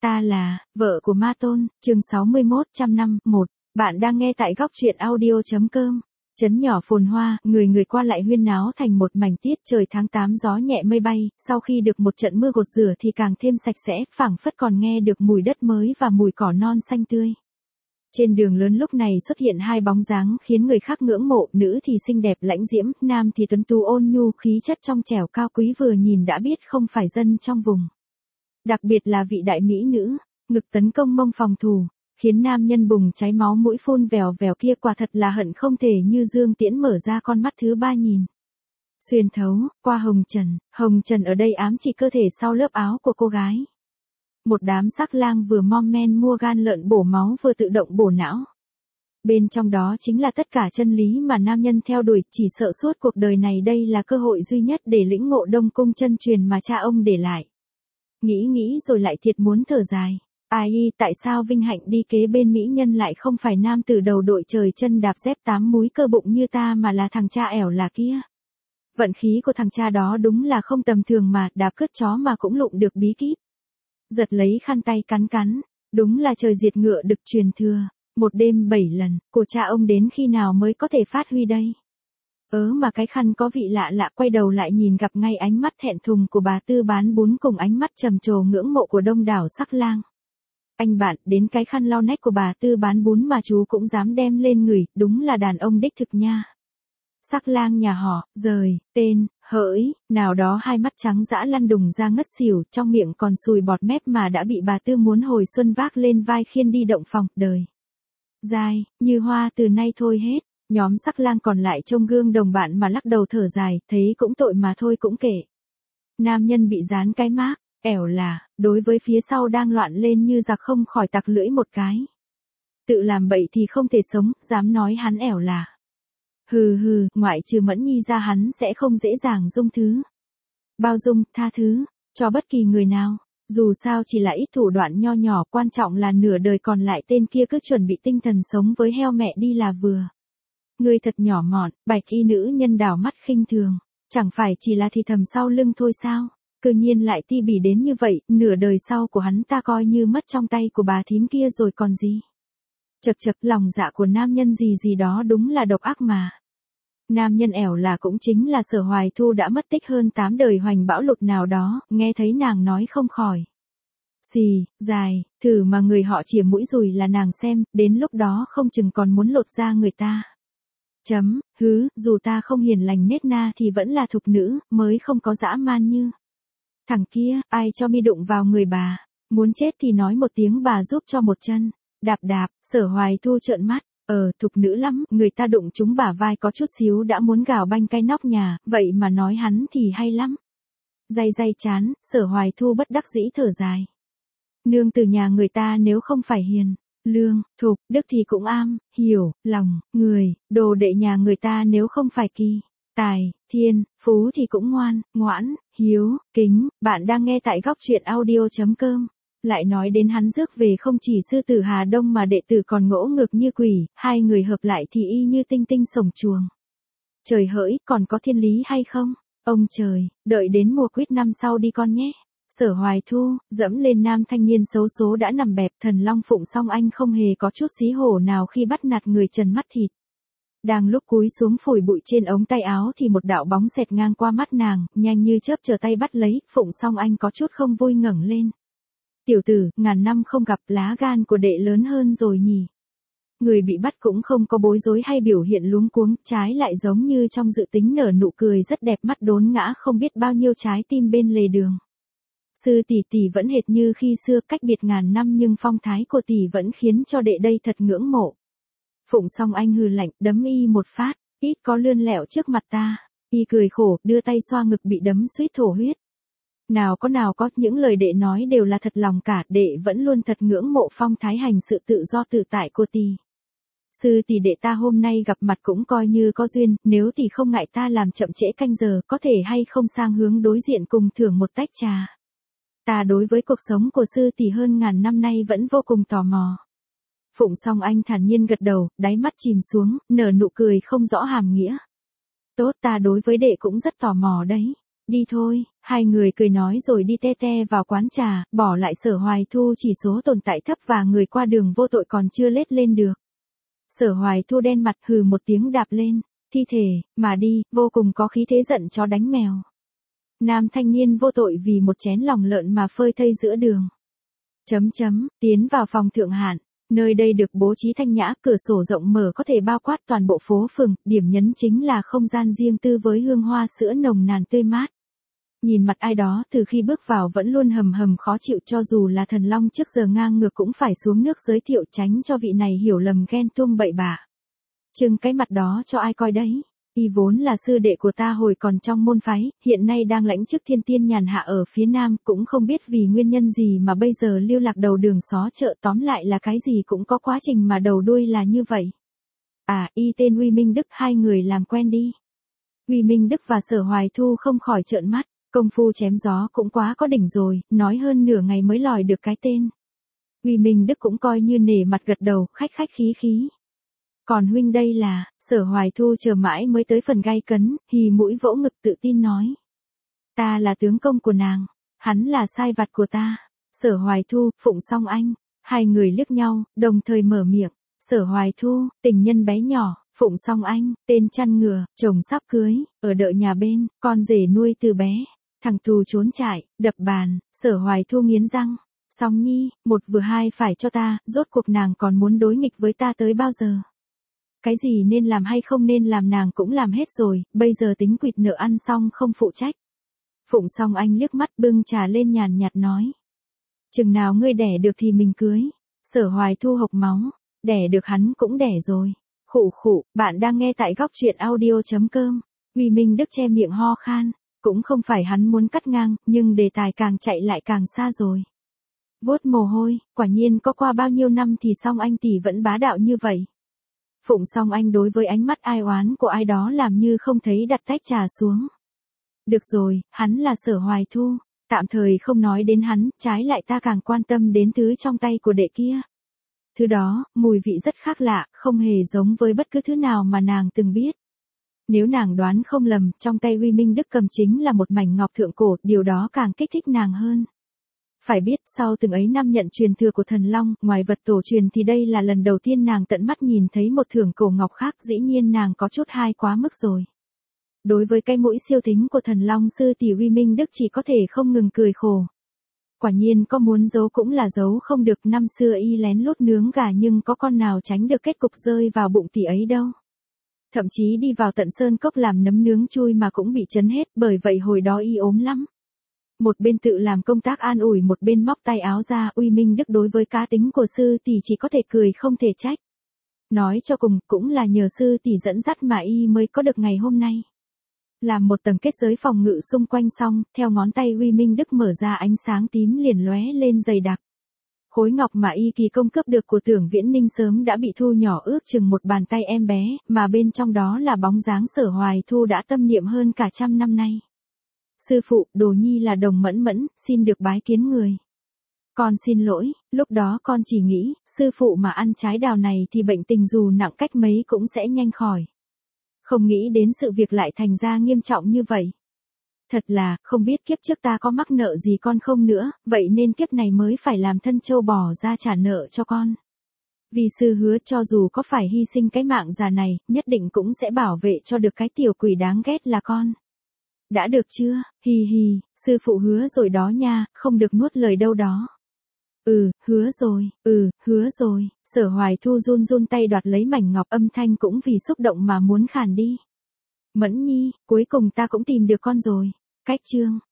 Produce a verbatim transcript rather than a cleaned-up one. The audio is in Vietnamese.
Ta là vợ của Ma Tôn, chương sáu mươi mốt, trăm năm, một. Bạn đang nghe tại góc truyện audio.com. Trấn nhỏ phồn hoa, người người qua lại huyên náo thành một mảnh tiết trời tháng tám gió nhẹ mây bay, sau khi được một trận mưa gột rửa thì càng thêm sạch sẽ, phảng phất còn nghe được mùi đất mới và mùi cỏ non xanh tươi. Trên đường lớn lúc này xuất hiện hai bóng dáng khiến người khác ngưỡng mộ, nữ thì xinh đẹp lãnh diễm, nam thì tuấn tú ôn nhu, khí chất trong trẻo cao quý vừa nhìn đã biết không phải dân trong vùng. Đặc biệt là vị đại mỹ nữ, ngực tấn công mông phòng thủ, khiến nam nhân bùng cháy máu mũi phun vèo vèo kia quả thật là hận không thể như Dương Tiễn mở ra con mắt thứ ba nhìn. Xuyên thấu, qua hồng trần, hồng trần ở đây ám chỉ cơ thể sau lớp áo của cô gái. Một đám sắc lang vừa mom men mua gan lợn bổ máu vừa tự động bổ não. Bên trong đó chính là tất cả chân lý mà nam nhân theo đuổi, chỉ sợ suốt cuộc đời này đây là cơ hội duy nhất để lĩnh ngộ Đông Cung chân truyền mà cha ông để lại. Nghĩ nghĩ rồi lại thiệt muốn thở dài. Ai, tại sao vinh hạnh đi kế bên mỹ nhân lại không phải nam tử đầu đội trời chân đạp dép tám múi cơ bụng như ta mà là thằng cha ẻo là kia. Vận khí của thằng cha đó đúng là không tầm thường mà, đạp cướp chó mà cũng lụng được bí kíp. Giật lấy khăn tay cắn cắn, đúng là trời diệt ngựa đực truyền thừa, một đêm bảy lần, của cha ông đến khi nào mới có thể phát huy đây. Ớ mà cái khăn có vị lạ lạ, quay đầu lại nhìn gặp ngay ánh mắt thẹn thùng của bà tư bán bún cùng ánh mắt trầm trồ ngưỡng mộ của đông đảo sắc lang. Anh bạn, đến cái khăn lau nách của bà tư bán bún mà chú cũng dám đem lên người, đúng là đàn ông đích thực nha. Sắc lang nhà họ, rời, tên, hỡi, nào đó hai mắt trắng dã lăn đùng ra ngất xỉu, trong miệng còn sùi bọt mép mà đã bị bà tư muốn hồi xuân vác lên vai khiêng đi động phòng, đời. Dài, như hoa từ nay thôi hết. Nhóm sắc lang còn lại trông gương đồng bạn mà lắc đầu thở dài, thấy cũng tội mà thôi cũng kệ. Nam nhân bị dán cái mác, ẻo là, đối với phía sau đang loạn lên như giặc không khỏi tặc lưỡi một cái. Tự làm bậy thì không thể sống, dám nói hắn ẻo là. Hừ hừ, ngoại trừ Mẫn Nhi ra hắn sẽ không dễ dàng dung thứ. Bao dung, tha thứ, cho bất kỳ người nào. Dù sao chỉ là ít thủ đoạn nho nhỏ, quan trọng là nửa đời còn lại tên kia cứ chuẩn bị tinh thần sống với heo mẹ đi là vừa. Người thật nhỏ mọn, bạch y nữ nhân đảo mắt khinh thường, chẳng phải chỉ là thì thầm sau lưng thôi sao, cơ nhiên lại ti bỉ đến như vậy, nửa đời sau của hắn ta coi như mất trong tay của bà thím kia rồi còn gì. Chật chật, lòng dạ của nam nhân gì gì đó đúng là độc ác mà. Nam nhân ẻo là cũng chính là Sở Hoài Thu đã mất tích hơn tám đời hoành bão lụt nào đó, nghe thấy nàng nói không khỏi. Xì, dài, thử mà người họ chìa mũi rùi là nàng xem, đến lúc đó không chừng còn muốn lột da người ta. Chấm, hứ, dù ta không hiền lành nết na thì vẫn là thục nữ, mới không có dã man như. Thằng kia, ai cho mi đụng vào người bà, muốn chết thì nói một tiếng bà giúp cho một chân, đạp đạp, Sở Hoài Thu trợn mắt, ờ, thục nữ lắm, người ta đụng chúng bả vai có chút xíu đã muốn gào banh cái nóc nhà, vậy mà nói hắn thì hay lắm. Day day chán, Sở Hoài Thu bất đắc dĩ thở dài. Nương từ nhà người ta nếu không phải hiền, lương, thục, đức thì cũng am, hiểu, lòng, người, đồ đệ nhà người ta nếu không phải kỳ, tài, thiên, phú thì cũng ngoan, ngoãn, hiếu, kính. Bạn đang nghe tại góc truyện audio.com. Lại nói đến hắn rước về không chỉ sư tử Hà Đông mà đệ tử còn ngỗ ngược như quỷ, hai người hợp lại thì y như tinh tinh sổng chuồng. Trời hỡi, còn có thiên lý hay không? Ông trời, đợi đến mùa quýt năm sau đi con nhé. Sở Hoài Thu, dẫm lên nam thanh niên xấu số đã nằm bẹp, Thần Long Phụng Song Anh không hề có chút xí hổ nào khi bắt nạt người trần mắt thịt. Đang lúc cúi xuống phủi bụi trên ống tay áo thì một đạo bóng xẹt ngang qua mắt nàng, nhanh như chớp trở tay bắt lấy, Phụng Song Anh có chút không vui ngẩng lên. Tiểu tử, ngàn năm không gặp, lá gan của đệ lớn hơn rồi nhỉ. Người bị bắt cũng không có bối rối hay biểu hiện luống cuống, trái lại giống như trong dự tính nở nụ cười rất đẹp, mắt đốn ngã không biết bao nhiêu trái tim bên lề đường. Sư tỷ tỷ vẫn hệt như khi xưa, cách biệt ngàn năm nhưng phong thái của tỷ vẫn khiến cho đệ đây thật ngưỡng mộ. Phụng Song Anh hừ lạnh, đấm y một phát, ít có lươn lẹo trước mặt ta. Y cười khổ, đưa tay xoa ngực bị đấm suýt thổ huyết. Nào có nào có, những lời đệ nói đều là thật lòng cả, đệ vẫn luôn thật ngưỡng mộ phong thái hành sự tự do tự tại của tỷ. Sư tỷ đệ ta hôm nay gặp mặt cũng coi như có duyên, nếu tỷ không ngại ta làm chậm trễ canh giờ, có thể hay không sang hướng đối diện cùng thưởng một tách trà. Ta đối với cuộc sống của sư tỷ hơn ngàn năm nay vẫn vô cùng tò mò. Phụng Song Anh thản nhiên gật đầu, đáy mắt chìm xuống, nở nụ cười không rõ hàm nghĩa. Tốt, ta đối với đệ cũng rất tò mò đấy. Đi thôi, hai người cười nói rồi đi te te vào quán trà, bỏ lại Sở Hoài Thu chỉ số tồn tại thấp và người qua đường vô tội còn chưa lết lên được. Sở Hoài Thu đen mặt hừ một tiếng đạp lên, thi thể, mà đi, vô cùng có khí thế giận chó đánh mèo. Nam thanh niên vô tội vì một chén lòng lợn mà phơi thây giữa đường. Chấm chấm, tiến vào phòng thượng hạn, nơi đây được bố trí thanh nhã, cửa sổ rộng mở có thể bao quát toàn bộ phố phường, điểm nhấn chính là không gian riêng tư với hương hoa sữa nồng nàn tươi mát. Nhìn mặt ai đó từ khi bước vào vẫn luôn hầm hầm khó chịu, cho dù là thần long trước giờ ngang ngược cũng phải xuống nước giới thiệu tránh cho vị này hiểu lầm ghen tuông bậy bạ. Trưng cái mặt đó cho ai coi đấy. Y vốn là sư đệ của ta hồi còn trong môn phái, hiện nay đang lãnh chức thiên tiên nhàn hạ ở phía nam, cũng không biết vì nguyên nhân gì mà bây giờ lưu lạc đầu đường xó chợ, tóm lại là cái gì cũng có quá trình mà đầu đuôi là như vậy. À, y tên Uy Minh Đức, hai người làm quen đi. Uy Minh Đức và Sở Hoài Thu không khỏi trợn mắt, công phu chém gió cũng quá có đỉnh rồi, nói hơn nửa ngày mới lòi được cái tên. Uy Minh Đức cũng coi như nể mặt gật đầu, khách khách khí khí. Còn huynh đây là, Sở Hoài Thu chờ mãi mới tới phần gay cấn, hì mũi vỗ ngực tự tin nói. Ta là tướng công của nàng, hắn là sai vặt của ta. Sở Hoài Thu, Phụng Song Anh, hai người liếc nhau, đồng thời mở miệng. Sở Hoài Thu, tình nhân bé nhỏ, Phụng Song Anh, tên chăn ngừa, chồng sắp cưới, ở đợi nhà bên, con rể nuôi từ bé. Thằng tù trốn chạy, đập bàn, Sở Hoài Thu nghiến răng. Song Nhi, một vừa hai phải cho ta, rốt cuộc nàng còn muốn đối nghịch với ta tới bao giờ? Cái gì nên làm hay không nên làm nàng cũng làm hết rồi, bây giờ tính quỵt nợ ăn xong không phụ trách. Phụng Song Anh liếc mắt bưng trà lên nhàn nhạt nói. Chừng nào ngươi đẻ được thì mình cưới. Sở Hoài Thu hộc máu, đẻ được hắn cũng đẻ rồi. Khụ khụ, bạn đang nghe tại góc truyện audio chấm com. Uy Minh Đức che miệng ho khan, cũng không phải hắn muốn cắt ngang, nhưng đề tài càng chạy lại càng xa rồi. Vuốt mồ hôi, quả nhiên có qua bao nhiêu năm thì Song Anh tỷ vẫn bá đạo như vậy. Phụng Song Anh đối với ánh mắt ai oán của ai đó làm như không thấy, đặt tách trà xuống. Được rồi, hắn là Sở Hoài Thu, tạm thời không nói đến hắn, trái lại ta càng quan tâm đến thứ trong tay của đệ kia. Thứ đó, mùi vị rất khác lạ, không hề giống với bất cứ thứ nào mà nàng từng biết. Nếu nàng đoán không lầm, trong tay Uy Minh Đức cầm chính là một mảnh ngọc thượng cổ, điều đó càng kích thích nàng hơn. Phải biết, sau từng ấy năm nhận truyền thừa của thần long, ngoài vật tổ truyền thì đây là lần đầu tiên nàng tận mắt nhìn thấy một thưởng cổ ngọc khác, dĩ nhiên nàng có chút hai quá mức rồi. Đối với cái mũi siêu tính của thần long sư tỷ Uy Minh Đức chỉ có thể không ngừng cười khổ. Quả nhiên có muốn giấu cũng là giấu không được, năm xưa y lén lút nướng gà nhưng có con nào tránh được kết cục rơi vào bụng tỷ ấy đâu. Thậm chí đi vào tận sơn cốc làm nấm nướng chui mà cũng bị chấn hết, bởi vậy hồi đó y ốm lắm. Một bên tự làm công tác an ủi, một bên móc tay áo ra. Uy Minh Đức đối với cá tính của sư tỷ chỉ có thể cười không thể trách. Nói cho cùng, cũng là nhờ sư tỷ dẫn dắt mà y mới có được ngày hôm nay. Làm một tầng kết giới phòng ngự xung quanh xong, theo ngón tay Uy Minh Đức mở ra, ánh sáng tím liền lóe lên dày đặc. Khối ngọc mà y kỳ công cướp được của Tưởng Viễn Ninh sớm đã bị thu nhỏ ước chừng một bàn tay em bé, mà bên trong đó là bóng dáng Sở Hoài Thu đã tâm niệm hơn cả trăm năm nay. Sư phụ, đồ nhi là Đồng Mẫn Mẫn, xin được bái kiến người. Con xin lỗi, lúc đó con chỉ nghĩ, sư phụ mà ăn trái đào này thì bệnh tình dù nặng cách mấy cũng sẽ nhanh khỏi. Không nghĩ đến sự việc lại thành ra nghiêm trọng như vậy. Thật là, không biết kiếp trước ta có mắc nợ gì con không nữa, vậy nên kiếp này mới phải làm thân trâu bò ra trả nợ cho con. Vì sư hứa cho dù có phải hy sinh cái mạng già này, nhất định cũng sẽ bảo vệ cho được cái tiểu quỷ đáng ghét là con. Đã được chưa, hì hì, sư phụ hứa rồi đó nha, không được nuốt lời đâu đó. Ừ, hứa rồi, ừ, hứa rồi. Sở Hoài Thu run run tay đoạt lấy mảnh ngọc, âm thanh cũng vì xúc động mà muốn khàn đi. Mẫn Nhi, cuối cùng ta cũng tìm được con rồi. Cách chương.